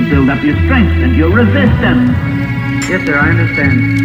build up your strength and your resistance. Yes, sir, I understand.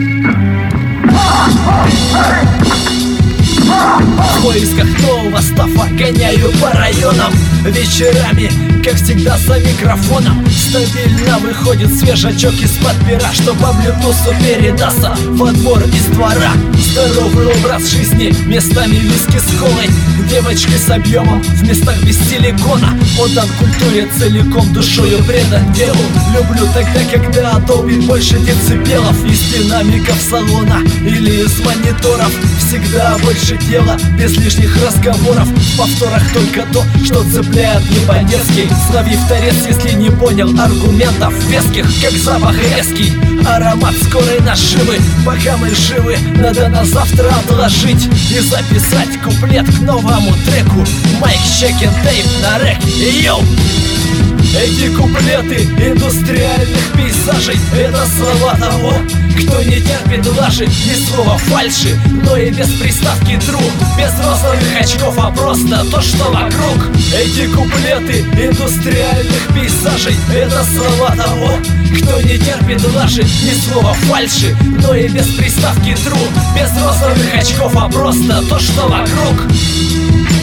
В поисках нового стафа гоняю по районам вечерами, как всегда, за микрофоном. Стабильно выходит свежачок из-под пера, что по блютусу передастся во двор из двора. Здоровый образ жизни, местами виски с колой, девочки с объемом в местах без силикона. Отдан культуре целиком, душою предан делу. Люблю тогда, когда долбит больше децибелов из динамиков салона или из мониторов. Всегда больше дела, без лишних разговоров. В повторах только то, что цепляет не по-детски. Слови в торец, если не понял аргументов веских, как запах резкий, аромат скорой наживы. Пока мы живы, надо на завтра отложить и записать куплет к новому треку. Майк, чекин, тейп на рэк, йоу! Эти куплеты индустриальных пейзажей — это слова того, кто не терпит лажи. Ни слова фальши, но и без приставки true. Без розовых очков, а просто то, что вокруг. Эти куплеты индустриальных пейзажей — это слова того, кто не терпит лажи. Ни слова фальши, но и без приставки true. Без розовых очков, а просто то, что вокруг.